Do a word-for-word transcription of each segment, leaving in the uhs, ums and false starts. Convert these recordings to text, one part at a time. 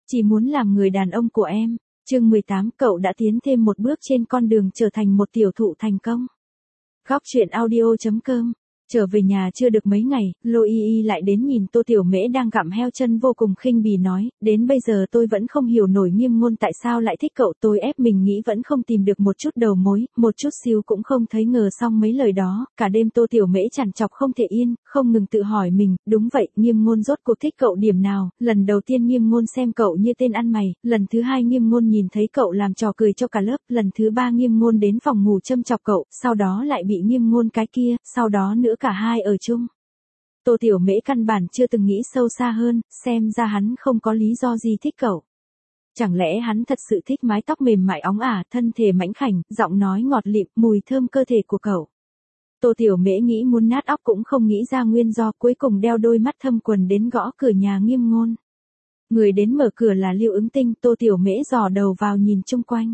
chỉ muốn làm người đàn ông của em. Chương mười tám, cậu đã tiến thêm một bước trên con đường trở thành một tiểu thụ thành công. Góc truyện audio chấm com. Trở về nhà chưa được mấy ngày, Lô Y Y lại đến nhìn Tô Tiểu Mễ đang gặm heo chân vô cùng khinh bỉ nói, đến bây giờ tôi vẫn không hiểu nổi Nghiêm Ngôn tại sao lại thích cậu, tôi ép mình nghĩ vẫn không tìm được một chút đầu mối, một chút xíu cũng không thấy ngờ xong mấy lời đó, cả đêm Tô Tiểu Mễ trằn trọc không thể yên, không ngừng tự hỏi mình, đúng vậy, Nghiêm Ngôn rốt cuộc thích cậu điểm nào, lần đầu tiên Nghiêm Ngôn xem cậu như tên ăn mày, lần thứ hai Nghiêm Ngôn nhìn thấy cậu làm trò cười cho cả lớp, lần thứ ba Nghiêm Ngôn đến phòng ngủ châm chọc cậu, sau đó lại bị Nghiêm Ngôn cái kia, sau đó nữa cả hai ở chung. Tô Tiểu Mễ căn bản chưa từng nghĩ sâu xa hơn, xem ra hắn không có lý do gì thích cậu. Chẳng lẽ hắn thật sự thích mái tóc mềm mại óng ả, thân thể mảnh khảnh, giọng nói ngọt lịm, mùi thơm cơ thể của cậu. Tô Tiểu Mễ nghĩ muốn nát óc cũng không nghĩ ra nguyên do, cuối cùng đeo đôi mắt thâm quần đến gõ cửa nhà Nghiêm Ngôn. Người đến mở cửa là Lưu Ứng Tinh, Tô Tiểu Mễ dò đầu vào nhìn chung quanh.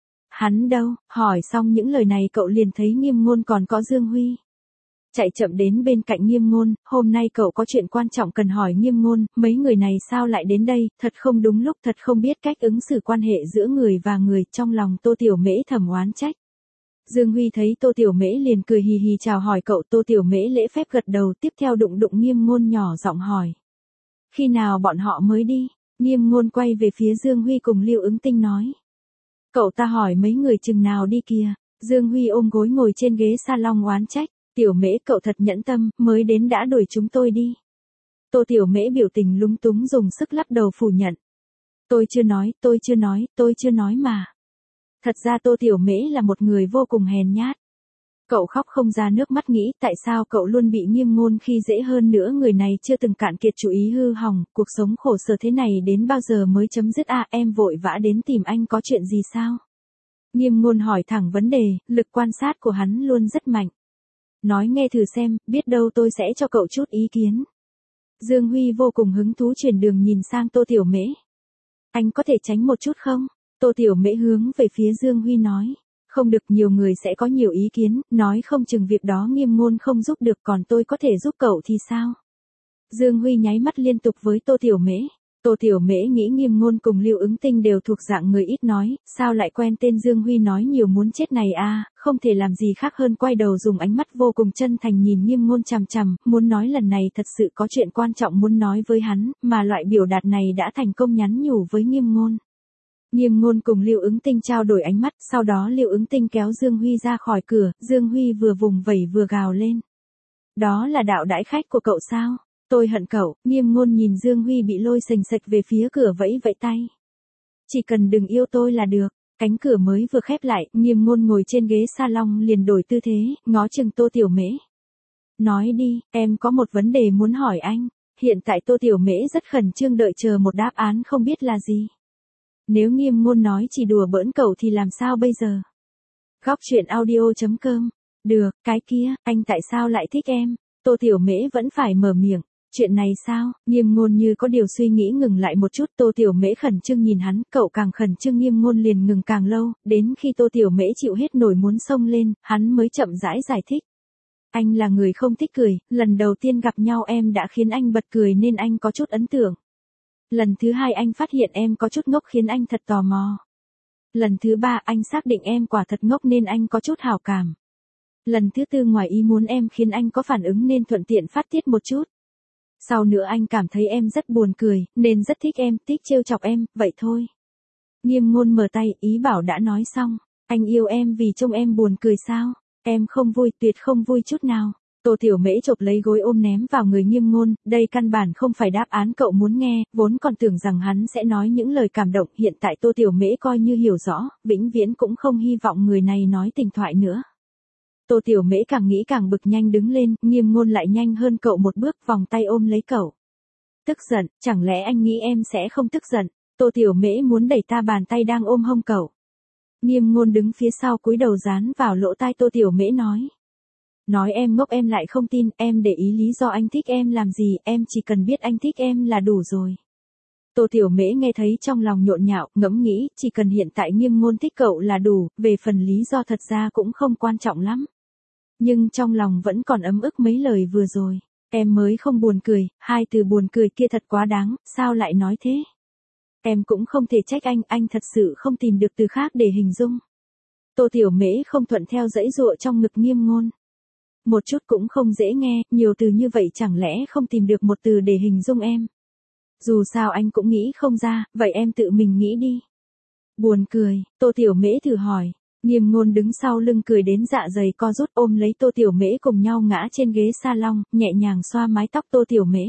Hắn đâu? Hỏi xong những lời này cậu liền thấy Nghiêm Ngôn còn có Dương Huy. Chạy chậm đến bên cạnh Nghiêm Ngôn, hôm nay cậu có chuyện quan trọng cần hỏi Nghiêm Ngôn, mấy người này sao lại đến đây, thật không đúng lúc, thật không biết cách ứng xử quan hệ giữa người và người, trong lòng Tô Tiểu Mễ thầm oán trách. Dương Huy thấy Tô Tiểu Mễ liền cười hì hì chào hỏi cậu, Tô Tiểu Mễ lễ phép gật đầu, tiếp theo đụng đụng Nghiêm Ngôn nhỏ giọng hỏi. Khi nào bọn họ mới đi? Nghiêm Ngôn quay về phía Dương Huy cùng Lưu Ứng Tinh nói. Cậu ta hỏi mấy người chừng nào đi kìa, Dương Huy ôm gối ngồi trên ghế salon oán trách. Tiểu Mễ cậu thật nhẫn tâm, mới đến đã đuổi chúng tôi đi. Tô Tiểu Mễ biểu tình lúng túng dùng sức lắc đầu phủ nhận. Tôi chưa nói, tôi chưa nói, tôi chưa nói mà. Thật ra Tô Tiểu Mễ là một người vô cùng hèn nhát. Cậu khóc không ra nước mắt nghĩ tại sao cậu luôn bị Nghiêm Ngôn khi dễ, hơn nữa người này chưa từng cạn kiệt chú ý hư hỏng, cuộc sống khổ sở thế này đến bao giờ mới chấm dứt à, em vội vã đến tìm anh có chuyện gì sao? Nghiêm Ngôn hỏi thẳng vấn đề, lực quan sát của hắn luôn rất mạnh. Nói nghe thử xem, biết đâu tôi sẽ cho cậu chút ý kiến. Dương Huy vô cùng hứng thú chuyển đường nhìn sang Tô Tiểu Mễ. Anh có thể tránh một chút không? Tô Tiểu Mễ hướng về phía Dương Huy nói. Không được, nhiều người sẽ có nhiều ý kiến, nói không chừng việc đó Nghiêm Ngôn không giúp được, còn tôi có thể giúp cậu thì sao? Dương Huy nháy mắt liên tục với Tô Tiểu Mễ. Tô Tiểu Mễ nghĩ Nghiêm Ngôn cùng Lưu Ứng Tinh đều thuộc dạng người ít nói, sao lại quen tên Dương Huy nói nhiều muốn chết này à, không thể làm gì khác hơn quay đầu dùng ánh mắt vô cùng chân thành nhìn Nghiêm Ngôn chằm chằm, muốn nói lần này thật sự có chuyện quan trọng muốn nói với hắn, mà loại biểu đạt này đã thành công nhắn nhủ với Nghiêm Ngôn. Nghiêm Ngôn cùng Lưu Ứng Tinh trao đổi ánh mắt, sau đó Lưu Ứng Tinh kéo Dương Huy ra khỏi cửa, Dương Huy vừa vùng vẩy vừa gào lên. Đó là đạo đãi khách của cậu sao? Tôi hận cậu. Nghiêm Ngôn nhìn Dương Huy bị lôi sềnh sệch về phía cửa vẫy vẫy tay. Chỉ cần đừng yêu tôi là được. Cánh cửa mới vừa khép lại, Nghiêm Ngôn ngồi trên ghế salon liền đổi tư thế, ngó chừng Tô Tiểu Mễ. Nói đi, em có một vấn đề muốn hỏi anh. Hiện tại Tô Tiểu Mễ rất khẩn trương đợi chờ một đáp án không biết là gì. Nếu Nghiêm Ngôn nói chỉ đùa bỡn cậu thì làm sao bây giờ? Góc truyện audio chấm com. Được, cái kia, anh tại sao lại thích em? Tô Tiểu Mễ vẫn phải mở miệng. Chuyện này sao? Nghiêm Ngôn như có điều suy nghĩ ngừng lại một chút, Tô Tiểu Mễ khẩn trương nhìn hắn, cậu càng khẩn trương Nghiêm Ngôn liền ngừng càng lâu, đến khi Tô Tiểu Mễ chịu hết nổi muốn xông lên, hắn mới chậm rãi giải thích. Anh là người không thích cười, lần đầu tiên gặp nhau em đã khiến anh bật cười nên anh có chút ấn tượng. Lần thứ hai anh phát hiện em có chút ngốc khiến anh thật tò mò. Lần thứ ba anh xác định em quả thật ngốc nên anh có chút hảo cảm. Lần thứ tư ngoài ý muốn em khiến anh có phản ứng nên thuận tiện phát tiết một chút. Sau nữa anh cảm thấy em rất buồn cười, nên rất thích em, thích trêu chọc em, vậy thôi. Nghiêm Ngôn mở tay, ý bảo đã nói xong. Anh yêu em vì trông em buồn cười sao? Em không vui, tuyệt không vui chút nào. Tô Tiểu Mễ chộp lấy gối ôm ném vào người Nghiêm Ngôn, đây căn bản không phải đáp án cậu muốn nghe, vốn còn tưởng rằng hắn sẽ nói những lời cảm động, hiện tại Tô Tiểu Mễ coi như hiểu rõ, vĩnh viễn cũng không hy vọng người này nói tình thoại nữa. Tô Tiểu Mễ càng nghĩ càng bực nhanh đứng lên, Nghiêm Ngôn lại nhanh hơn cậu một bước vòng tay ôm lấy cậu. Tức giận, chẳng lẽ anh nghĩ em sẽ không tức giận? Tô Tiểu Mễ muốn đẩy ta bàn tay đang ôm hông cậu. Nghiêm Ngôn đứng phía sau cúi đầu dán vào lỗ tai Tô Tiểu Mễ nói. Nói em ngốc em lại không tin, em để ý lý do anh thích em làm gì, em chỉ cần biết anh thích em là đủ rồi. Tô Tiểu Mễ nghe thấy trong lòng nhộn nhạo, ngẫm nghĩ, chỉ cần hiện tại Nghiêm Ngôn thích cậu là đủ, về phần lý do thật ra cũng không quan trọng lắm. Nhưng trong lòng vẫn còn ấm ức mấy lời vừa rồi. Em mới không buồn cười, hai từ buồn cười kia thật quá đáng, sao lại nói thế? Em cũng không thể trách anh, anh thật sự không tìm được từ khác để hình dung. Tô Tiểu Mễ không thuận theo dãy dụa trong ngực Nghiêm Ngôn. Một chút cũng không dễ nghe, nhiều từ như vậy chẳng lẽ không tìm được một từ để hình dung em. Dù sao anh cũng nghĩ không ra, vậy em tự mình nghĩ đi. Buồn cười, Tô Tiểu Mễ thử hỏi. Nghiêm Ngôn đứng sau lưng cười đến dạ dày co rút ôm lấy Tô Tiểu Mễ cùng nhau ngã trên ghế salon, nhẹ nhàng xoa mái tóc Tô Tiểu Mễ.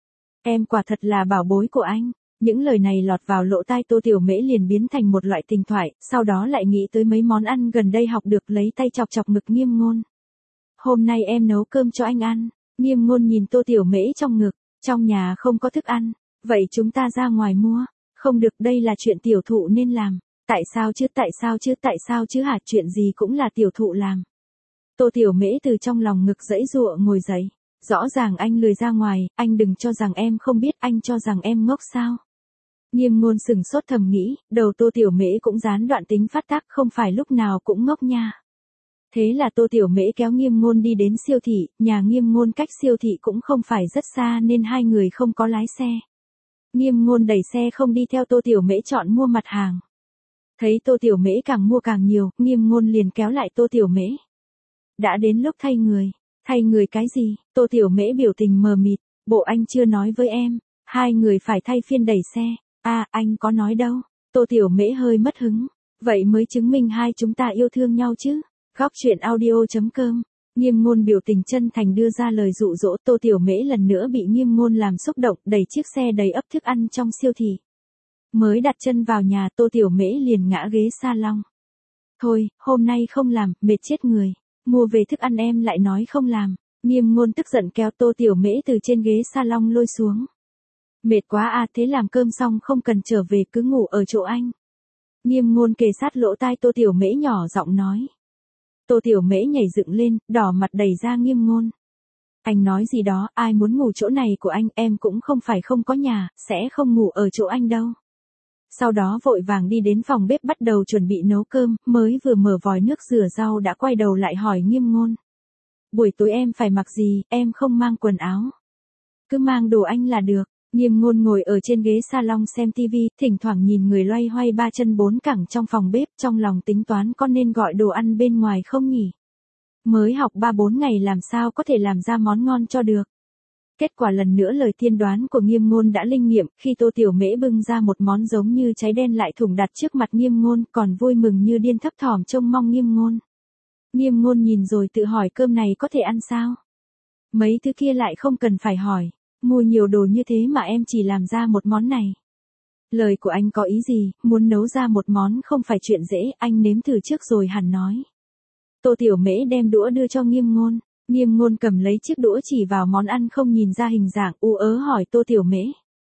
Em quả thật là bảo bối của anh. Những lời này lọt vào lỗ tai Tô Tiểu Mễ liền biến thành một loại tình thoại, sau đó lại nghĩ tới mấy món ăn gần đây học được lấy tay chọc chọc ngực Nghiêm Ngôn. Hôm nay em nấu cơm cho anh ăn. Nghiêm Ngôn nhìn Tô Tiểu Mễ trong ngực, trong nhà không có thức ăn, vậy chúng ta ra ngoài mua. Không được, đây là chuyện tiểu thụ nên làm. Tại sao chứ, tại sao chứ, tại sao chứ hả, chuyện gì cũng là tiểu thụ làm. Tô Tiểu Mễ từ trong lòng ngực giãy giụa ngồi dậy. Rõ ràng anh lười ra ngoài, anh đừng cho rằng em không biết, anh cho rằng em ngốc sao. Nghiêm Ngôn sừng sốt thầm nghĩ, đầu Tô Tiểu Mễ cũng gián đoạn tính phát tác, không phải lúc nào cũng ngốc nha. Thế là Tô Tiểu Mễ kéo Nghiêm Ngôn đi đến siêu thị, nhà Nghiêm Ngôn cách siêu thị cũng không phải rất xa nên hai người không có lái xe. Nghiêm Ngôn đẩy xe không đi theo Tô Tiểu Mễ chọn mua mặt hàng. Thấy Tô Tiểu Mễ càng mua càng nhiều, Nghiêm Ngôn liền kéo lại Tô Tiểu Mễ. Đã đến lúc thay người. Thay người cái gì? Tô Tiểu Mễ biểu tình mờ mịt, bộ anh chưa nói với em, hai người phải thay phiên đẩy xe. À, anh có nói đâu. Tô Tiểu Mễ hơi mất hứng. Vậy mới chứng minh hai chúng ta yêu thương nhau chứ. Góc truyện audio chấm com. Nghiêm Ngôn biểu tình chân thành đưa ra lời dụ dỗ, Tô Tiểu Mễ lần nữa bị Nghiêm Ngôn làm xúc động, đẩy chiếc xe đầy ắp thức ăn trong siêu thị. Mới đặt chân vào nhà, Tô Tiểu Mễ liền ngã ghế salon. Thôi, hôm nay không làm, mệt chết người. Mua về thức ăn em lại nói không làm. Nghiêm Ngôn tức giận kéo Tô Tiểu Mễ từ trên ghế salon lôi xuống. Mệt quá à, thế làm cơm xong không cần trở về, cứ ngủ ở chỗ anh. Nghiêm Ngôn kề sát lỗ tai Tô Tiểu Mễ nhỏ giọng nói. Tô Tiểu Mễ nhảy dựng lên, đỏ mặt đẩy ra Nghiêm Ngôn. Anh nói gì đó, ai muốn ngủ chỗ này của anh, em cũng không phải không có nhà, sẽ không ngủ ở chỗ anh đâu. Sau đó vội vàng đi đến phòng bếp bắt đầu chuẩn bị nấu cơm, mới vừa mở vòi nước rửa rau đã quay đầu lại hỏi Nghiêm Ngôn. Buổi tối em phải mặc gì, em không mang quần áo. Cứ mang đồ anh là được. Nghiêm Ngôn ngồi ở trên ghế salon xem tivi, thỉnh thoảng nhìn người loay hoay ba chân bốn cẳng trong phòng bếp, trong lòng tính toán có nên gọi đồ ăn bên ngoài không nhỉ. Mới học ba bốn ngày làm sao có thể làm ra món ngon cho được. Kết quả lần nữa lời tiên đoán của Nghiêm Ngôn đã linh nghiệm, khi Tô Tiểu Mễ bưng ra một món giống như trái đen lại thủng đặt trước mặt Nghiêm Ngôn, còn vui mừng như điên thấp thỏm trông mong Nghiêm Ngôn. Nghiêm Ngôn nhìn rồi tự hỏi cơm này có thể ăn sao? Mấy thứ kia lại không cần phải hỏi, mua nhiều đồ như thế mà em chỉ làm ra một món này. Lời của anh có ý gì, muốn nấu ra một món không phải chuyện dễ, anh nếm thử trước rồi hẳn nói. Tô Tiểu Mễ đem đũa đưa cho Nghiêm Ngôn. Nghiêm Ngôn cầm lấy chiếc đũa chỉ vào món ăn không nhìn ra hình dạng, u ớ hỏi Tô Tiểu Mễ.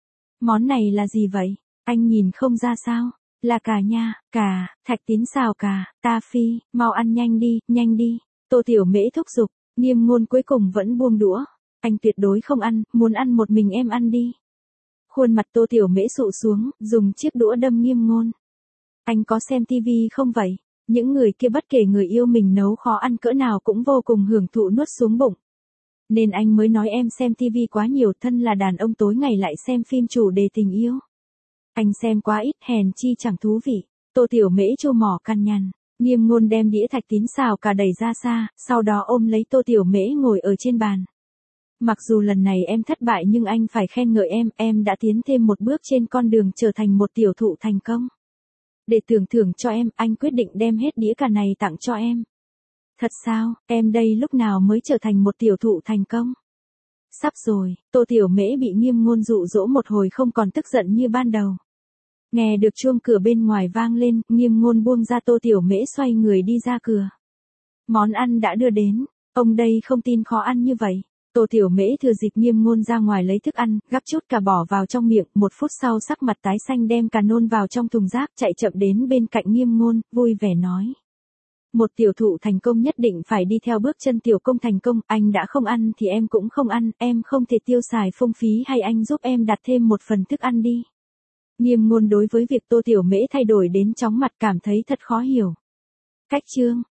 Món này là gì vậy? Anh nhìn không ra sao? Là cà nha, cà, thạch tín xào cà, ta phi, mau ăn nhanh đi, nhanh đi. Tô Tiểu Mễ thúc giục, Nghiêm Ngôn cuối cùng vẫn buông đũa. Anh tuyệt đối không ăn, muốn ăn một mình em ăn đi. Khuôn mặt Tô Tiểu Mễ sụ xuống, dùng chiếc đũa đâm Nghiêm Ngôn. Anh có xem tivi không vậy? Những người kia bất kể người yêu mình nấu khó ăn cỡ nào cũng vô cùng hưởng thụ nuốt xuống bụng. Nên anh mới nói em xem tivi quá nhiều, thân là đàn ông tối ngày lại xem phim chủ đề tình yêu. Anh xem quá ít, hèn chi chẳng thú vị. Tô Tiểu Mễ trô mỏ căn nhằn. Nghiêm Ngôn đem đĩa thạch tín xào cà đẩy ra xa, sau đó ôm lấy Tô Tiểu Mễ ngồi ở trên bàn. Mặc dù lần này em thất bại nhưng anh phải khen ngợi em, em đã tiến thêm một bước trên con đường trở thành một tiểu thụ thành công. Để tưởng thưởng cho em, anh quyết định đem hết đĩa cà này tặng cho em. Thật sao, em đây lúc nào mới trở thành một tiểu thụ thành công? Sắp rồi, Tô Tiểu Mễ bị Nghiêm Ngôn dụ dỗ một hồi không còn tức giận như ban đầu. Nghe được chuông cửa bên ngoài vang lên, Nghiêm Ngôn buông ra Tô Tiểu Mễ xoay người đi ra cửa. Món ăn đã đưa đến, ông đây không tin khó ăn như vậy. Tô Tiểu Mễ thừa dịp Nghiêm Ngôn ra ngoài lấy thức ăn, gắp chút cà bỏ vào trong miệng, một phút sau sắc mặt tái xanh đem cà nôn vào trong thùng rác, chạy chậm đến bên cạnh Nghiêm Ngôn, vui vẻ nói. Một tiểu thụ thành công nhất định phải đi theo bước chân tiểu công thành công, anh đã không ăn thì em cũng không ăn, em không thể tiêu xài phung phí hay anh giúp em đặt thêm một phần thức ăn đi. Nghiêm Ngôn đối với việc Tô Tiểu Mễ thay đổi đến chóng mặt cảm thấy thật khó hiểu. Cách chương,